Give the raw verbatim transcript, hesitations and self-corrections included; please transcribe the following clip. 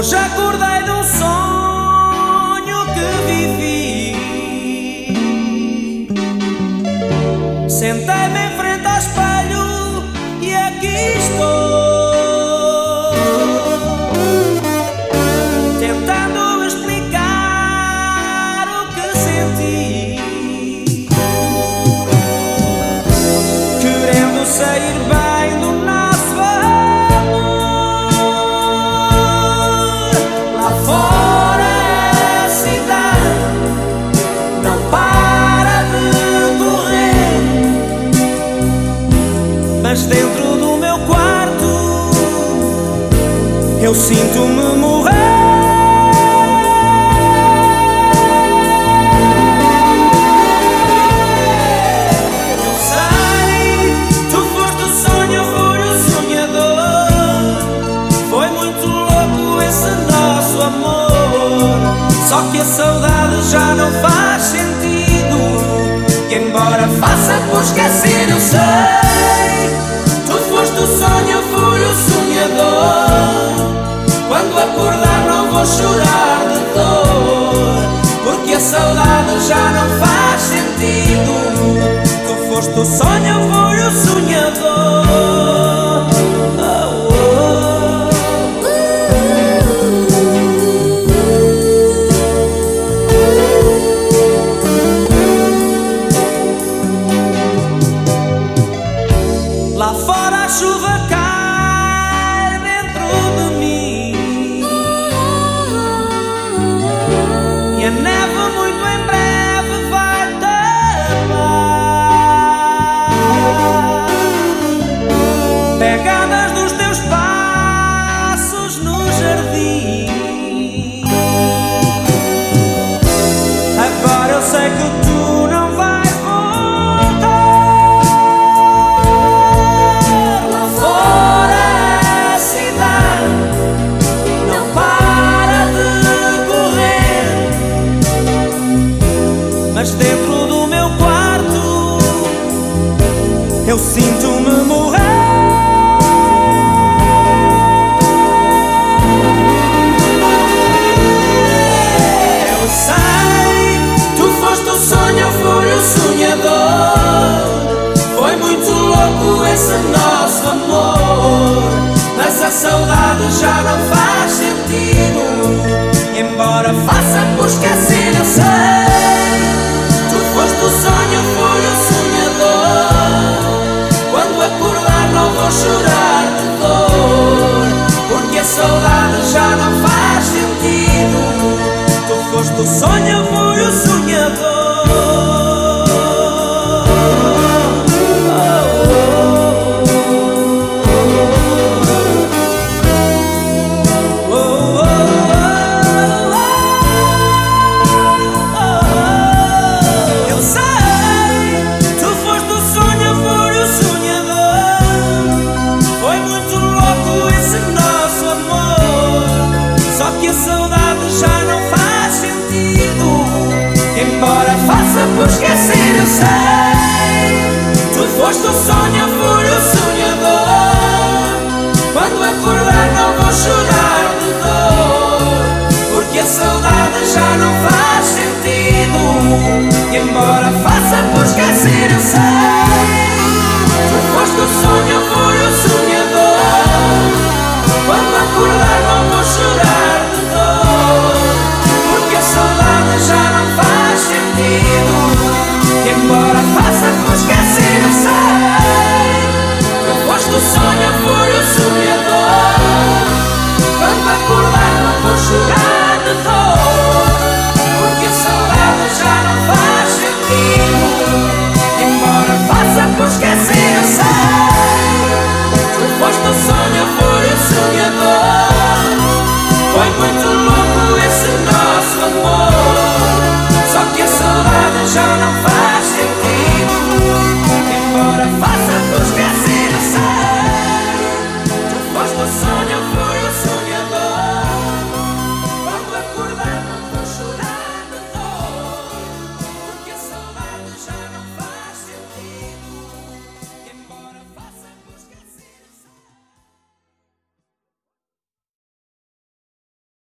Hoje acordei de um sonho que vivi. Sentei-me em frente ao espelho e aqui estou, tentando explicar o que senti, querendo sair bem do nosso amor. Lá fora a cidade não para de correr, mas dentro do meu quarto eu sinto-me morrer. Eu sei, tu foste o sonho, eu fui o sonhador. Foi muito louco esse nosso amor, só que a saudade já não faz sentido, e embora faça por esquecer, eu sei, tu foste o sonho, eu fui o sonhador. Quando acordar não vou chorar de dor, porque a saudade já não faz sentido. Tu foste o sonho, eu fui o sonhador. Oh, oh. Lá fora a chuva cai dentro de mim, e a neve muito em breve vai tapar pegadas dos teus passos no jardim. Agora eu sei que tu não vais voltar. Lá fora a cidade não para de correr, mas dentro do meu quarto eu sinto-me morrer. Eu sei, tu foste o sonho, eu fui o sonhador. Foi muito louco esse nosso amor, mas a saudade já não faz sentido, embora faça por esquecer, eu sei. Tu foste o sonho, eu fui o sonhador. Quando acordar não vou chorar de dor, porque a saudade já não faz sentido. Tu foste o sonho, eu fui o sonhador. Embora faça por esquecer, eu sei, tu foste o sonho, eu fui o sonhador. Quando acordar não vou chorar de dor, porque a saudade já não faz sentido. Embora faça por esquecer, eu sei.